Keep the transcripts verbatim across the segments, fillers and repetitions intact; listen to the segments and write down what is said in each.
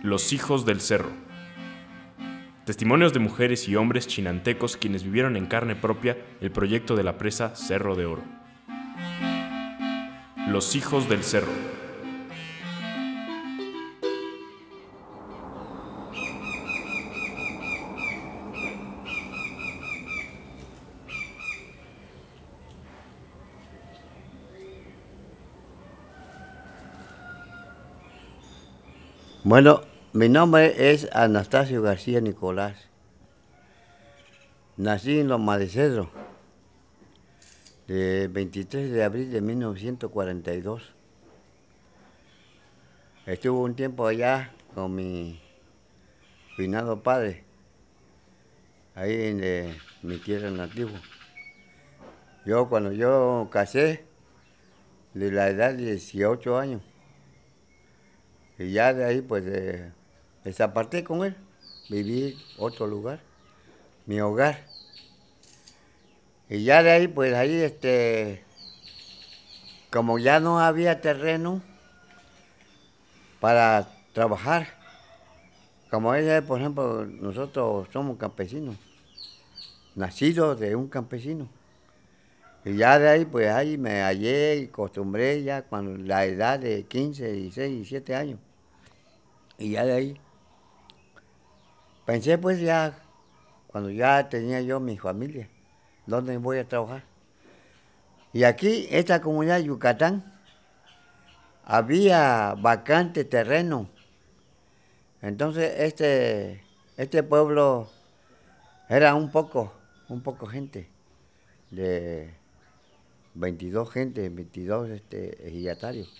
Los hijos del cerro. Testimonios de mujeres y hombres chinantecos quienes vivieron en carne propia el proyecto de la presa Cerro de Oro. Los hijos del cerro. Bueno, mi nombre es Anastasio García Nicolás. Nací en Loma de Cedro, el veintitrés de abril de mil novecientos cuarenta y dos. Estuve un tiempo allá con mi finado padre, ahí en eh, mi tierra nativa. Yo cuando yo casé, de la edad de dieciocho años, y ya de ahí pues eh, desaparté con él, viví otro lugar, mi hogar. Y ya de ahí pues ahí este, como ya no había terreno para trabajar, como ella, por ejemplo, nosotros somos campesinos, nacidos de un campesino. Y ya de ahí, pues ahí me hallé y acostumbré ya cuando la edad de quince, dieciséis, diecisiete años. Y ya de ahí, pensé pues ya, cuando ya tenía yo mi familia, ¿dónde voy a trabajar? Y aquí, esta comunidad de Yucatán, había vacante terreno. Entonces, este, este pueblo era un poco, un poco gente, de veintidós gente, veintidós este, ejidatarios.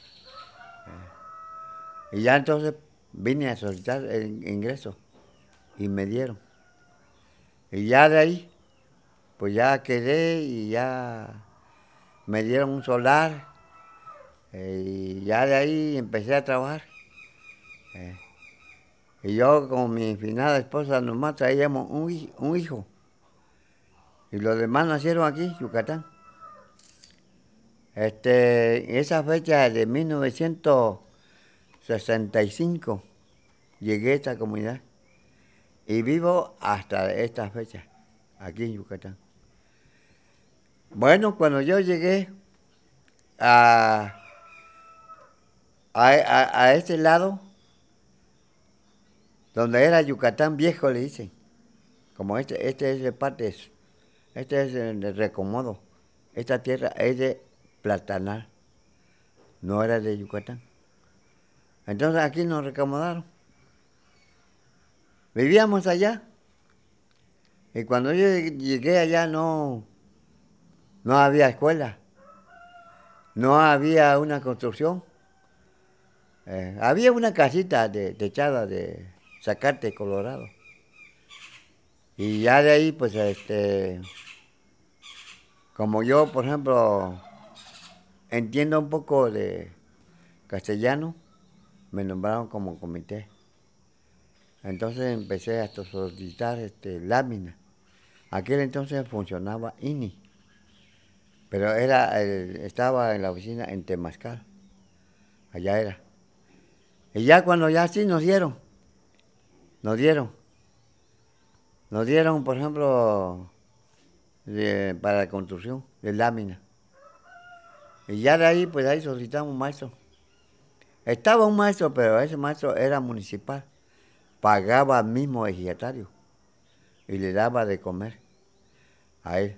Y ya entonces vine a solicitar el ingreso y me dieron. Y ya de ahí, pues ya quedé y ya me dieron un solar. eh, y ya de ahí empecé a trabajar. eh. Y yo con mi finada esposa nomás traíamos un, hij- un hijo. Y los demás nacieron aquí, Yucatán. Este, esa fecha de mil novecientos sesenta y cinco llegué a esta comunidad y vivo hasta esta fecha, aquí en Yucatán. Bueno, cuando yo llegué a, a, a- a este lado, donde era Yucatán viejo, le dicen, como este, este es de parte, este es de de Recomodo, esta tierra es de Platanal, no era de Yucatán. Entonces aquí nos recomodaron. Vivíamos allá y cuando yo llegué allá no, no había escuela, no había una construcción. Eh, había una casita de, techada de zacate colorado. Y ya de ahí, pues, este, como yo, por ejemplo, entiendo un poco de castellano, me nombraron como comité. Entonces empecé a solicitar este, lámina. Aquel entonces funcionaba I N I, pero era el- estaba en la oficina en Temascal, allá era. Y ya cuando ya sí nos dieron, nos dieron, nos dieron, por ejemplo, de- para la construcción de lámina. Y ya de ahí, pues ahí solicitamos un maestro. Estaba un maestro, pero ese maestro era municipal. Pagaba al mismo ejidatario y le daba de comer a él.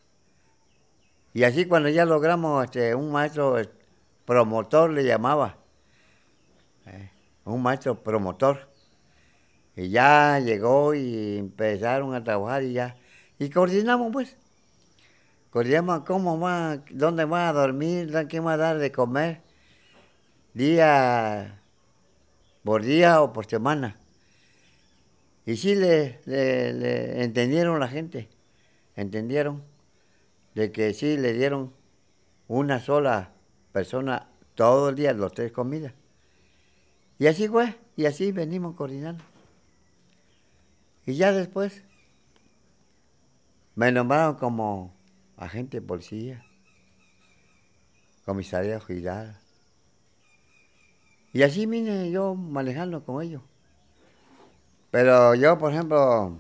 Y así cuando ya logramos este, un maestro eh, promotor le llamaba, eh, un maestro promotor. Y ya llegó y empezaron a trabajar y ya. Y coordinamos pues, coordinamos cómo va, dónde va a dormir, quién va a dar de comer, día por día o por semana. Y sí le, le, le entendieron la gente, entendieron de que sí le dieron una sola persona todo el día, los tres comidas. Y así fue, y así venimos coordinando. Y ya después me nombraron como agente de policía, comisaría general. Y así vine yo manejando con ellos. Pero yo, por ejemplo,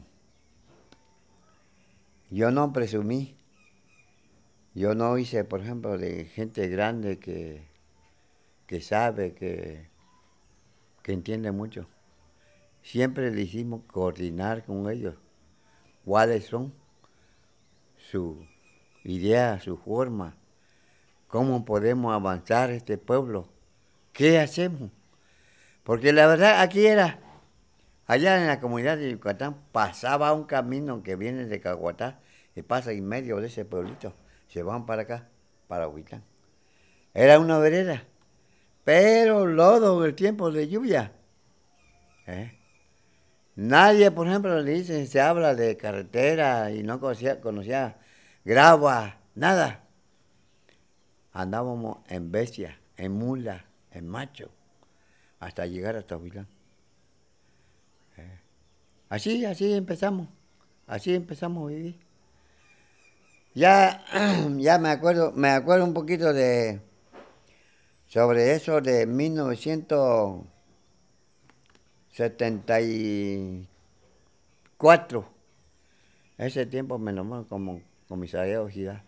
yo no presumí. Yo no hice, por ejemplo, de gente grande que, que sabe, que, que entiende mucho. Siempre le hicimos coordinar con ellos cuáles son sus ideas, su forma, cómo podemos avanzar este pueblo, qué hacemos. Porque la verdad aquí era, allá en la comunidad de Yucatán pasaba un camino que viene de Caguatá y pasa en medio de ese pueblito. Se van para acá, para Huitán. Era una vereda, pero lodo en el tiempo de lluvia. ¿eh? Nadie, por ejemplo, le dice, se habla de carretera y no conocía, conocía grava, nada. Andábamos en bestia, en mula, en macho, hasta llegar hasta Huilán. ¿eh? Así, así empezamos, así empezamos a vivir. Ya, ya me acuerdo, me acuerdo un poquito de sobre eso de mil novecientos setenta y cuatro. Ese tiempo me nombraron como comisariado Gidal.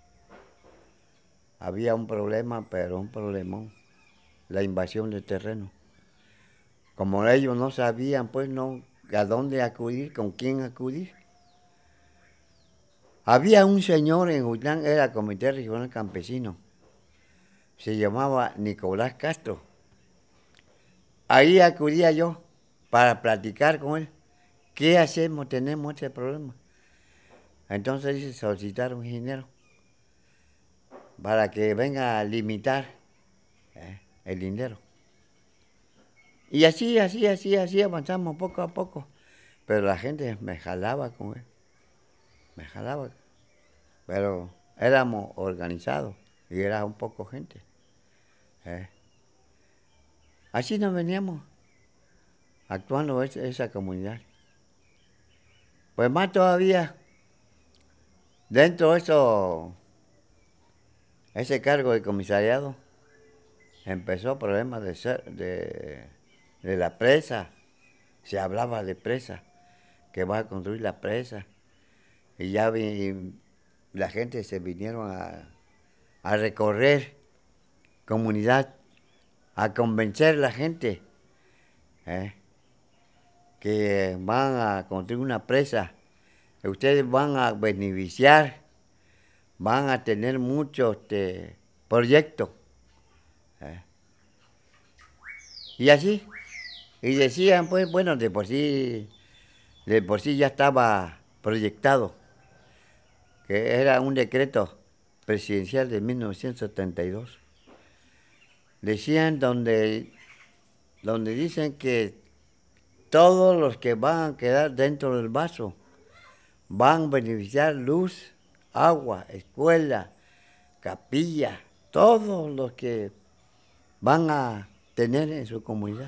Había un problema, pero un problemón, la invasión de terreno. Como ellos no sabían, pues, no a dónde acudir, con quién acudir. Había un señor en Huitlán, era Comité Regional Campesino, se llamaba Nicolás Castro. Ahí acudía yo para platicar con él. ¿Qué hacemos? Tenemos este problema. Entonces dice solicitar un ingeniero para que venga a limitar eh, el dinero. Y así, así, así, así avanzamos poco a poco. Pero la gente me jalaba con él. Me jalaba. Pero éramos organizados y era un poco gente. Eh. Así nos veníamos actuando esa, esa comunidad. Pues más todavía, dentro de eso, ese cargo de comisariado, empezó problemas de, ser, de, de la presa. Se hablaba de presa, que va a construir la presa. Y ya vi, la gente se vinieron a, a recorrer comunidad, a convencer a la gente ¿eh? que van a construir una presa. Ustedes van a beneficiar, van a tener muchos este, proyectos. ¿eh? Y así, y decían, pues, bueno, de por sí, de por sí ya estaba proyectado, que era un decreto presidencial de mil novecientos setenta y dos. Decían donde, donde dicen que todos los que van a quedar dentro del vaso van a beneficiar luz, agua, escuela, capilla, todos los que van a tener en su comunidad.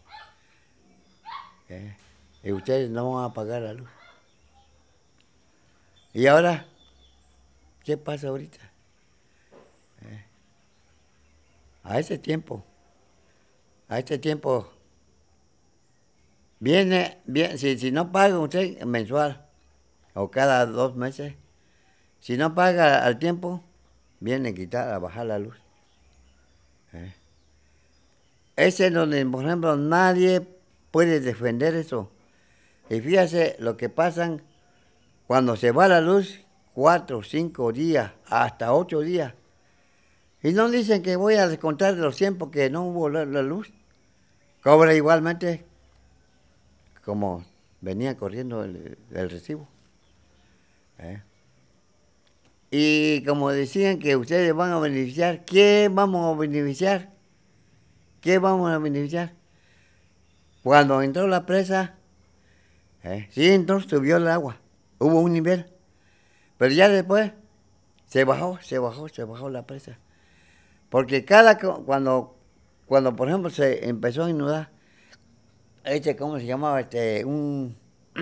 ¿eh? Y ustedes no van a pagar la luz. Y ahora, ¿qué pasa ahorita? ¿eh? A ese tiempo, a este tiempo, viene, viene si, si no paga usted mensual o cada dos meses, si no paga al tiempo, viene a quitar, a bajar la luz. ¿eh? Ese es donde, por ejemplo, nadie puede defender eso. Y fíjese lo que pasan cuando se va la luz, cuatro, cinco días, hasta ocho días. Y no dicen que voy a descontar de los cien porque no hubo la, la luz. Cobra igualmente como venía corriendo el, el recibo. ¿eh? Y como decían que ustedes van a beneficiar, ¿qué vamos a beneficiar? ¿Qué vamos a beneficiar? Cuando entró la presa, ¿eh? sí, entonces subió el agua, hubo un nivel. Pero ya después se bajó, se bajó, se bajó la presa. Porque cada, cuando, cuando por ejemplo se empezó a inundar, este, ¿cómo se llamaba? Este, un,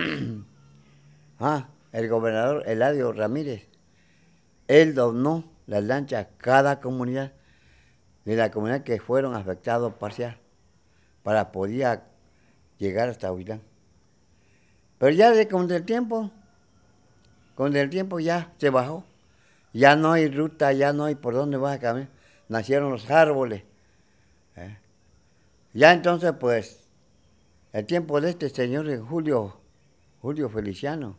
ah, el gobernador Eladio Ramírez, él donó las lanchas a cada comunidad, de la comunidad que fueron afectados parcial. para poder llegar hasta Huitlán. Pero ya de, con el tiempo, con el tiempo ya se bajó. Ya no hay ruta, ya no hay por dónde vas a caminar. Nacieron los árboles. ¿eh? Ya entonces, pues, el tiempo de este señor Julio, Julio Feliciano,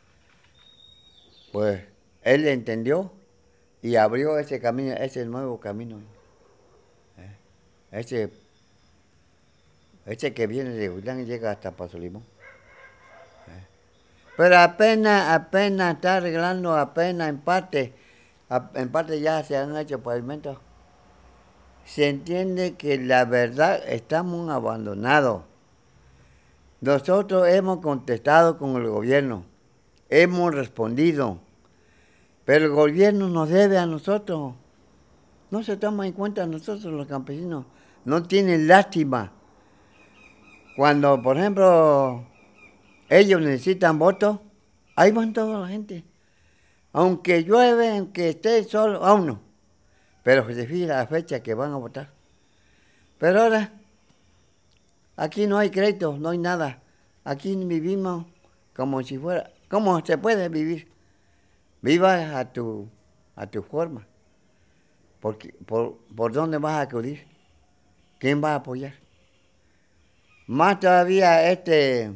pues, él entendió y abrió ese camino, ese nuevo camino. ¿eh? Ese, ese que viene de Huitlán y llega hasta Paso Limón. ¿eh? Pero apenas, apenas está arreglando, apenas en parte, en parte ya se han hecho pavimentos. Se entiende que la verdad estamos abandonados. Nosotros hemos contestado con el gobierno, hemos respondido, pero el gobierno nos debe a nosotros. No se toma en cuenta a nosotros los campesinos, no tienen lástima. Cuando, por ejemplo, ellos necesitan votos, ahí van toda la gente. Aunque llueve, aunque esté solo, aún no. Pero se fija la fecha que van a votar. Pero ahora, aquí no hay crédito, no hay nada. Aquí vivimos como si fuera, ¿cómo se puede vivir? Viva a tu, a tu forma. Porque, por, ¿Por dónde vas a acudir? ¿Quién va a apoyar? Más todavía, este,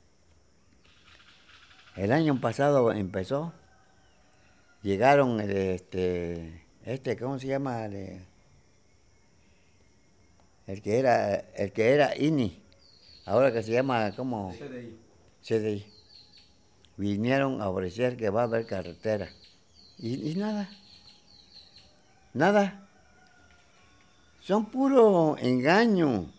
el año pasado empezó, llegaron, este, este, ¿cómo se llama? El, el que era, el que era I N I, ahora que se llama, ¿cómo? C D I. C D I. Vinieron a ofrecer que va a haber carretera. Y, y nada, nada. Son puro engaño.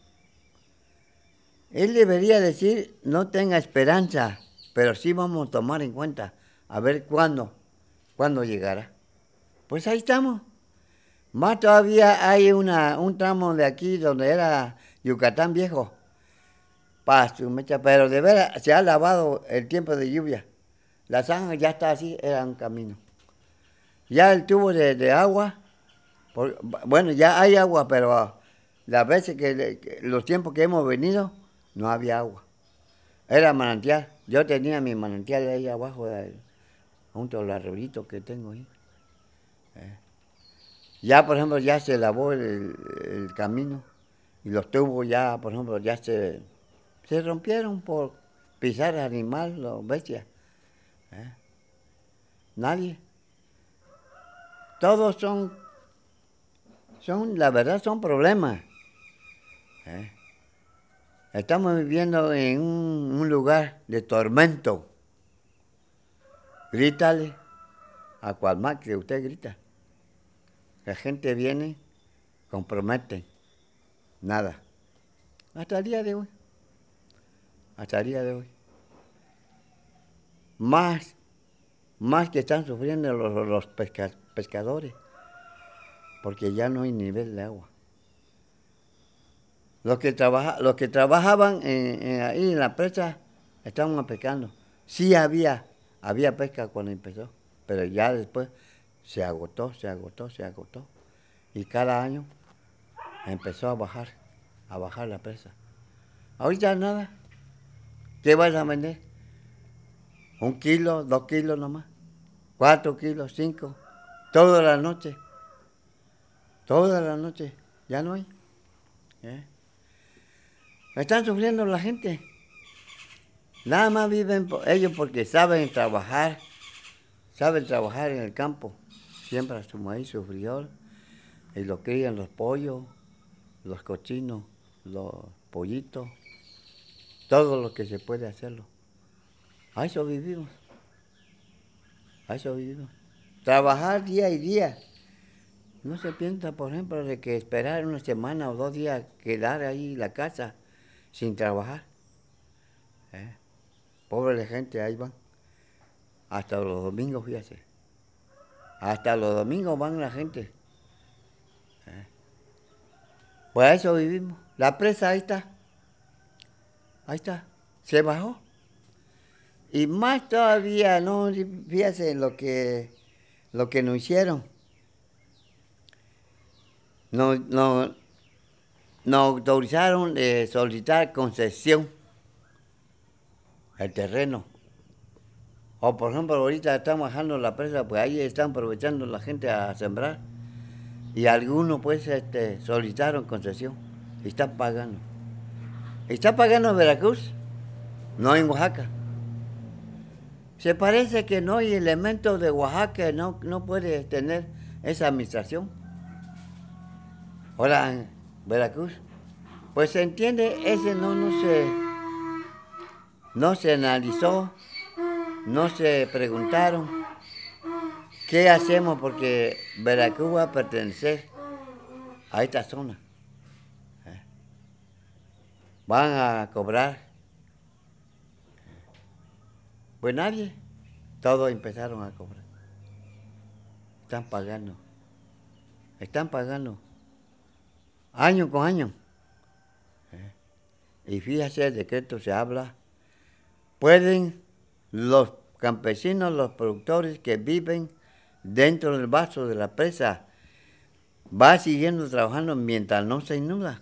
Él debería decir, no tenga esperanza, pero sí vamos a tomar en cuenta, a ver cuándo, cuándo llegará. Pues ahí estamos. Más todavía hay una, un tramo de aquí donde era Yucatán Viejo. Pasto, mecha, pero de veras se ha lavado el tiempo de lluvia. La zanja ya está así, era un camino. Ya el tubo de, de agua, por, bueno, ya hay agua, pero las veces que, que los tiempos que hemos venido, no había agua. Era manantial. Yo tenía mi manantial ahí abajo, de, junto al arroyito que tengo ahí. Eh. Ya, por ejemplo, ya se lavó el, el camino y los tubos ya, por ejemplo, ya se, se rompieron por pisar animal o bestia. Eh. Nadie. Todos son, son, la verdad, son problemas. Eh. Estamos viviendo en un, un lugar de tormento. Grítale a cual más que usted grita. La gente viene, compromete, nada. Hasta el día de hoy. Hasta el día de hoy. Más, más que están sufriendo los, los pesca, pescadores, porque ya no hay nivel de agua. Los que, trabaja, los que trabajaban en, en, ahí en la presa estaban pescando. Sí había, había pesca cuando empezó, pero ya después se agotó, se agotó, se agotó. Y cada año empezó a bajar, a bajar la presa. Ahorita nada. ¿Qué vas a vender? Un kilo, dos kilos nomás. Cuatro kilos, cinco. Toda la noche. Toda la noche. Ya no hay. ¿Eh? Están sufriendo la gente. Nada más viven ellos porque saben trabajar. Saben trabajar en el campo. Siembran su maíz, su frijol. Y lo crían los pollos, los cochinos, los pollitos. Todo lo que se puede hacerlo. A eso vivimos. A eso vivimos. Trabajar día y día. No se piensa, por ejemplo, de que esperar una semana o dos días quedar ahí en la casa sin trabajar. ¿Eh? Pobre gente, ahí van. Hasta los domingos, fíjate. Hasta los domingos van la gente. ¿Eh? Pues a eso vivimos. La presa ahí está. Ahí está. Se bajó. Y más todavía, no, fíjese lo que, lo que nos hicieron. No, no, nos autorizaron de solicitar concesión el terreno. O por ejemplo, ahorita estamos bajando la presa, pues ahí están aprovechando la gente a sembrar. Y algunos pues este, solicitaron concesión y están pagando. ¿Está pagando en Veracruz? No en Oaxaca. Se parece que no hay elementos de Oaxaca, no, no puede tener esa administración. Ahora en Veracruz, pues se entiende, ese no, no se, no se analizó, no se preguntaron qué hacemos porque Veracruz va a pertenecer a esta zona. ¿Eh? Van a cobrar. Pues nadie, todos empezaron a cobrar. Están pagando, están pagando, año con año. ¿Eh? Y fíjese, el decreto se habla, pueden los campesinos, los productores que viven dentro del vaso de la presa, va siguiendo trabajando mientras no se inunda.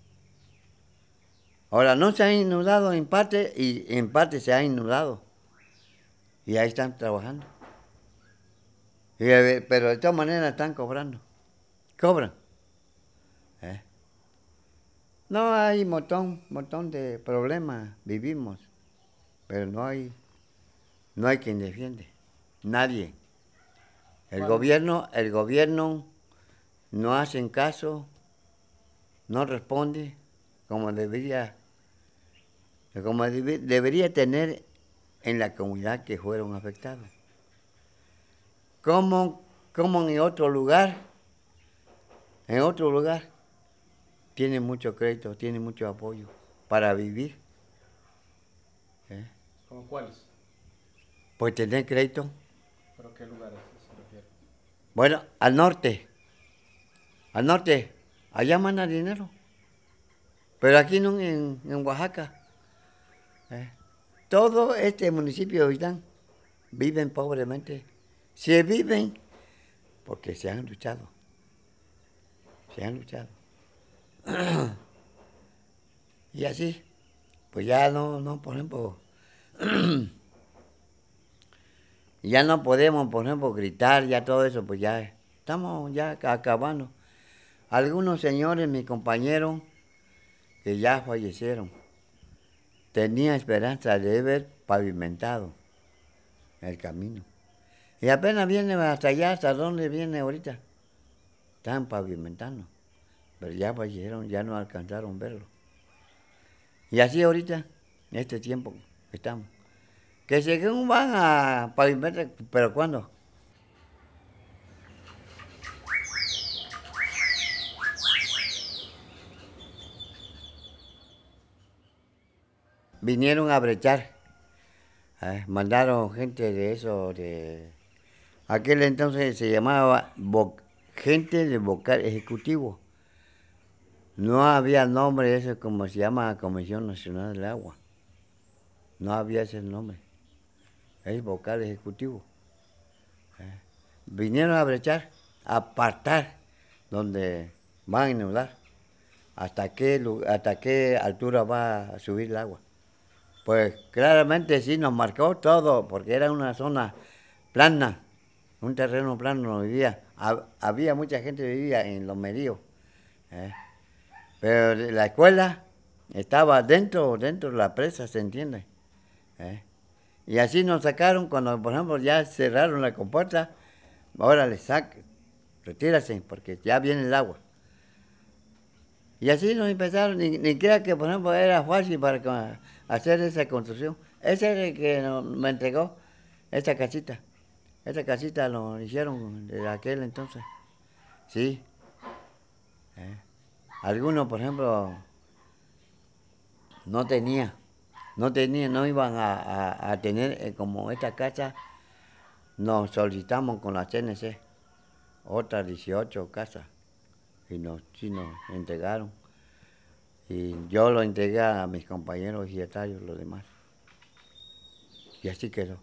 Ahora, no se ha inundado en parte y en parte se ha inundado. Y ahí están trabajando. Y, pero de todas maneras están cobrando. Cobran. ¿Eh? No hay montón, montón de problemas, vivimos. Pero no hay, no hay quien defiende. Nadie. El bueno. gobierno, el gobierno no hacen caso, no responde como debería, como debe, debería tener en la comunidad que fueron afectados. Como, como en otro lugar, en otro lugar, tiene mucho crédito, tiene mucho apoyo para vivir. ¿Eh? ¿Cómo cuáles? Pues tener crédito. ¿Pero qué lugares se refiere? Bueno, al norte, al norte, allá manda dinero, pero aquí no, en, en Oaxaca. ¿Eh? Todo este municipio de Oitlán viven pobremente. Se viven porque se han luchado. Se han luchado. Y así, pues ya no, no, por ejemplo, ya no podemos, por ejemplo, gritar, ya todo eso, pues ya estamos ya acabando. Algunos señores, mis compañeros, que ya fallecieron, tenía esperanza de ver pavimentado el camino. Y apenas viene hasta allá, hasta donde viene ahorita. Están pavimentando. Pero ya fallecieron, ya no alcanzaron a verlo. Y así ahorita, en este tiempo que estamos. Que según van a pavimentar, ¿pero cuándo? Vinieron a brechar. ¿Eh? Mandaron gente de eso, de... Aquel entonces se llamaba gente de vocal ejecutivo. No había nombre de eso como se llama Comisión Nacional del Agua. No había ese nombre. Es vocal ejecutivo. ¿Eh? Vinieron a brechar, a apartar donde van a inundar. ¿Hasta qué, hasta qué altura va a subir el agua? Pues claramente sí nos marcó todo, porque era una zona plana, un terreno plano donde vivía. Había mucha gente que vivía en los medios. ¿Eh? Pero la escuela estaba dentro, dentro de la presa, ¿se entiende? ¿Eh? Y así nos sacaron cuando, por ejemplo, ya cerraron la compuerta. Ahora les saque, retírase, porque ya viene el agua. Y así nos empezaron, ni, ni crea que, por ejemplo, era fácil para hacer esa construcción. Ese es el que nos, me entregó esta casita. Esta casita lo hicieron desde aquel entonces. Sí. ¿Eh? Algunos, por ejemplo, no tenía, no tenían, no iban a, a, a tener eh, como esta casa. Nos solicitamos con la C N C otras dieciocho casas y nos, sí nos entregaron. Y yo lo entregué a mis compañeros ejidatarios, los demás. Y así quedó.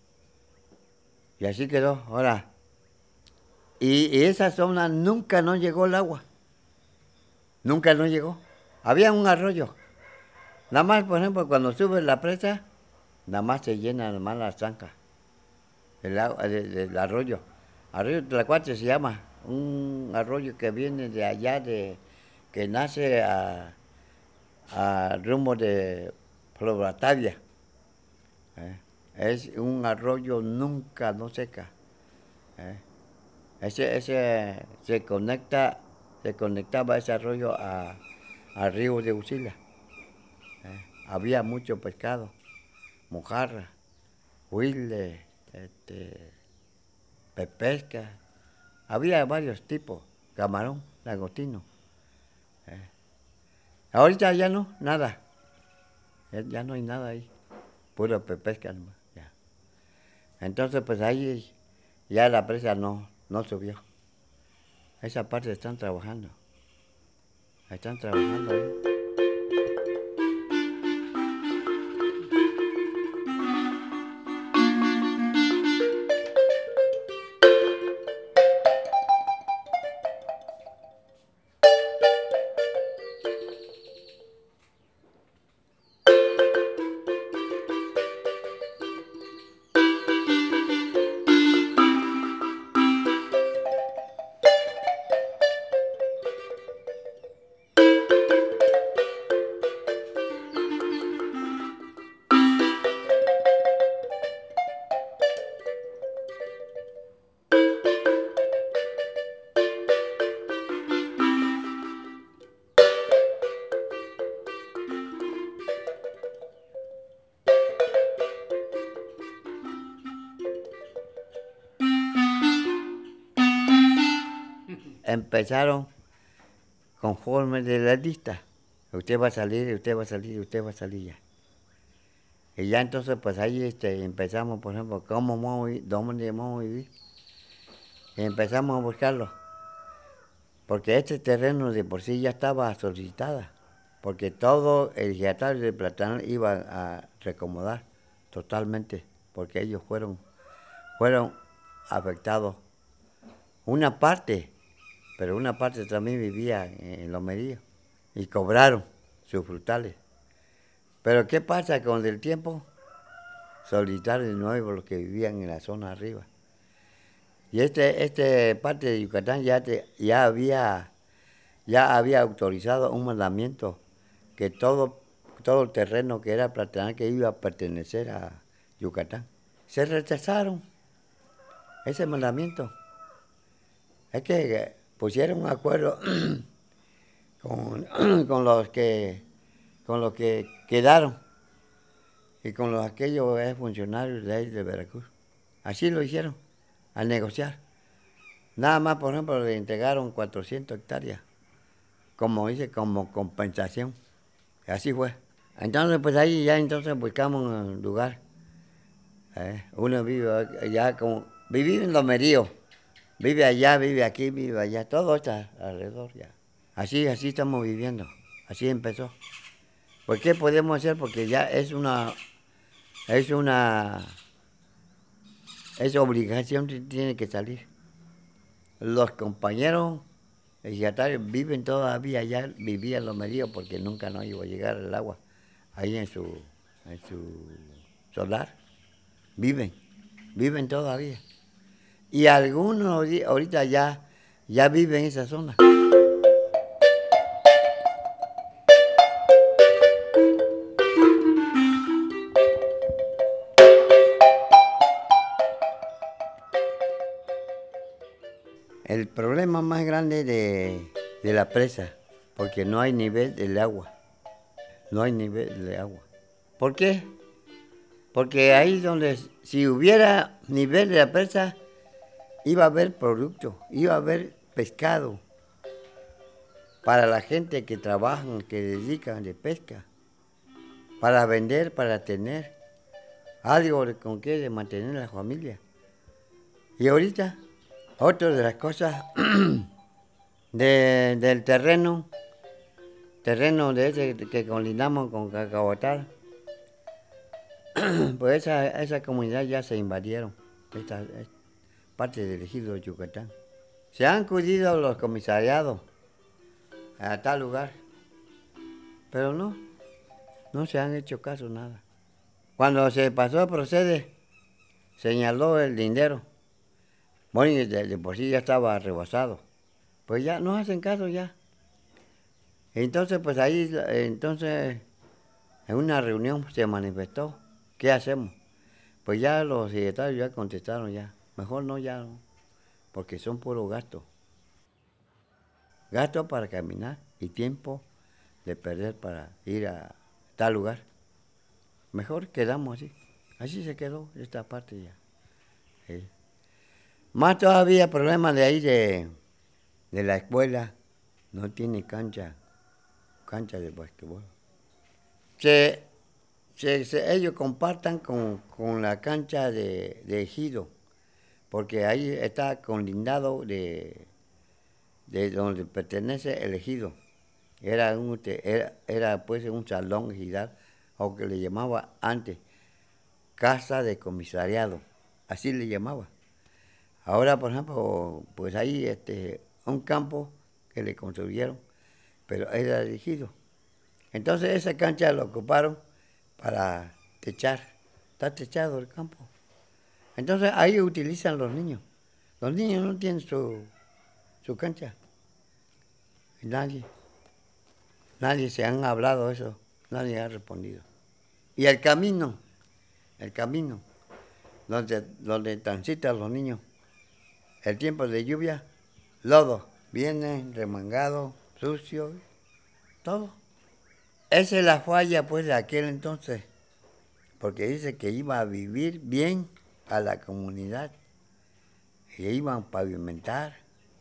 Y así quedó. Ahora, y, y esa zona nunca nos llegó el agua. Nunca nos llegó. Había un arroyo. Nada más, por ejemplo, cuando sube la presa, nada más se llena nada más la zanca del, agua- de- del arroyo. Arroyo Tlacuache se llama, un arroyo que viene de allá, de que nace a, a rumbo de Batavia. ¿eh? Es un arroyo nunca no seca. ¿eh? Ese, ese se conecta, se conectaba ese arroyo a, al río de Usila. ¿eh? Había mucho pescado, mojarra, huile, este, pepesca. Había varios tipos, camarón, langostino. ¿eh? Ahorita ya no, nada. Ya, ya no hay nada ahí. Puro pepesca nomás. Ya. Entonces, pues ahí ya la presa no, no subió. Esa parte están trabajando. Están trabajando ahí. Empezaron conforme de la lista. Usted va a salir, usted va a salir, usted va a salir ya. Y ya entonces, pues ahí este, empezamos, por ejemplo, cómo vamos a vivir, dónde vamos a vivir. Y empezamos a buscarlo. Porque este terreno de por sí ya estaba solicitada. Porque todo el giratario de Platanal iba a recomodar totalmente. Porque ellos fueron, fueron afectados. Una parte, pero una parte también vivía en Lomerío. Y cobraron sus frutales. Pero ¿qué pasa con el tiempo? Solicitaron de nuevo los que vivían en la zona arriba. Y este, este parte de Yucatán ya, te, ya, había, ya había autorizado un mandamiento que todo, todo el terreno que era Platanal que iba a pertenecer a Yucatán. Se rechazaron ese mandamiento. Es que pusieron un acuerdo con, con los que con los que quedaron y con los aquellos funcionarios de ahí de Veracruz. Así lo hicieron, al negociar. Nada más, por ejemplo, le entregaron cuatrocientas hectáreas, como dice, como compensación. Así fue. Entonces, pues ahí ya entonces buscamos un lugar. ¿eh? Uno vive allá como, vive en Lomerío, vive allá, vive aquí, vive allá, todo está alrededor ya. Así, así estamos viviendo, así empezó. ¿Por qué podemos hacer? Porque ya es una, es una, es obligación que tiene que salir. Los compañeros ejidatarios viven todavía allá, vivían los medios porque nunca no iba a llegar el agua ahí en su, en su solar. Viven, viven todavía. Y algunos ahorita ya, ya viven en esa zona. El problema más grande de, de la presa, porque no hay nivel del agua. No hay nivel de agua. ¿Por qué? Porque ahí donde, si hubiera nivel de la presa, iba a haber producto, iba a haber pescado para la gente que trabaja, que dedican de pesca, para vender, para tener algo con que de mantener a la familia. Y ahorita, otra de las cosas de, del terreno, terreno de ese que colindamos con Cacahuatal, pues esa, esa comunidad ya se invadieron, esta, esta parte del ejido de Yucatán. Se han acudido los comisariados a tal lugar pero no, no se han hecho caso nada. Cuando se pasó a proceder, señaló el dinero. Bueno, y de, de por sí ya estaba rebasado. Pues ya no hacen caso ya. Entonces, pues ahí, entonces, en una reunión se manifestó. ¿Qué hacemos? Pues ya los secretarios ya contestaron ya. Mejor no ya, no, porque son puro gasto. Gasto para caminar y tiempo de perder para ir a tal lugar. Mejor quedamos así. Así se quedó esta parte ya. Sí. Más todavía problema de ahí de, de la escuela. No tiene cancha, cancha de basquetbol. Se, se, se, ellos compartan con, con la cancha de, de ejido, porque ahí está colindado de, de donde pertenece el ejido. Era, un, era, era pues un salón ejidal, o que le llamaba antes casa de comisariado, así le llamaba. Ahora, por ejemplo, pues ahí este, un campo que le construyeron, pero era dirigido. Entonces esa cancha la ocuparon para techar, está techado el campo. Entonces ahí utilizan los niños. Los niños no tienen su, su cancha. Nadie, nadie se han hablado eso, nadie ha respondido. Y el camino, el camino, donde, donde transitan los niños, el tiempo de lluvia, lodo, viene remangado, sucio, todo. Esa es la falla pues de aquel entonces, porque dice que iba a vivir bien a la comunidad, y iban a pavimentar,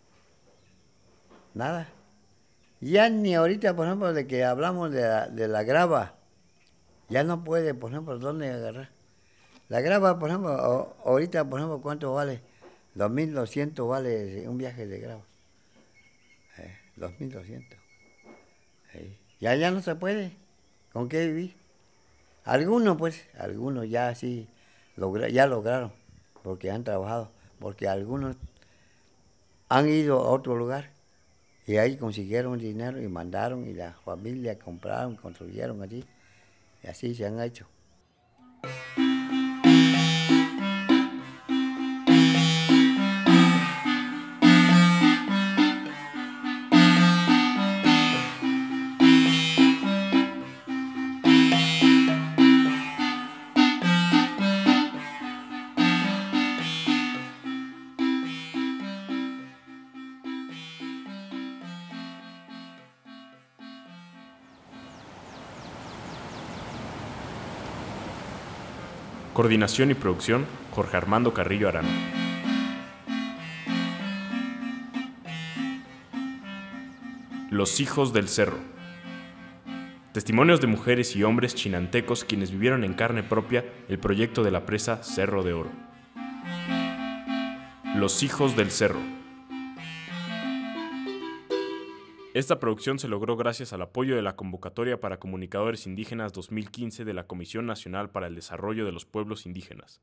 nada. Ya ni ahorita, por ejemplo, de que hablamos de la, de la grava, ya no puede, por ejemplo, ¿dónde agarrar? La grava, por ejemplo, ahorita, por ejemplo, ¿cuánto vale? dos mil doscientos vale un viaje de grava. Eh, dos mil doscientos. Eh, ya, ya no se puede. ¿Con qué vivir? Algunos, pues, algunos ya sí, logra, ya lograron, porque han trabajado, porque algunos han ido a otro lugar y ahí consiguieron dinero y mandaron y la familia compraron, construyeron allí y así se han hecho. Coordinación y producción, Jorge Armando Carrillo Arana. Los hijos del cerro. Testimonios de mujeres y hombres chinantecos quienes vivieron en carne propia el proyecto de la presa Cerro de Oro. Los hijos del cerro. Esta producción se logró gracias al apoyo de la Convocatoria para Comunicadores Indígenas dos mil quince de la Comisión Nacional para el Desarrollo de los Pueblos Indígenas.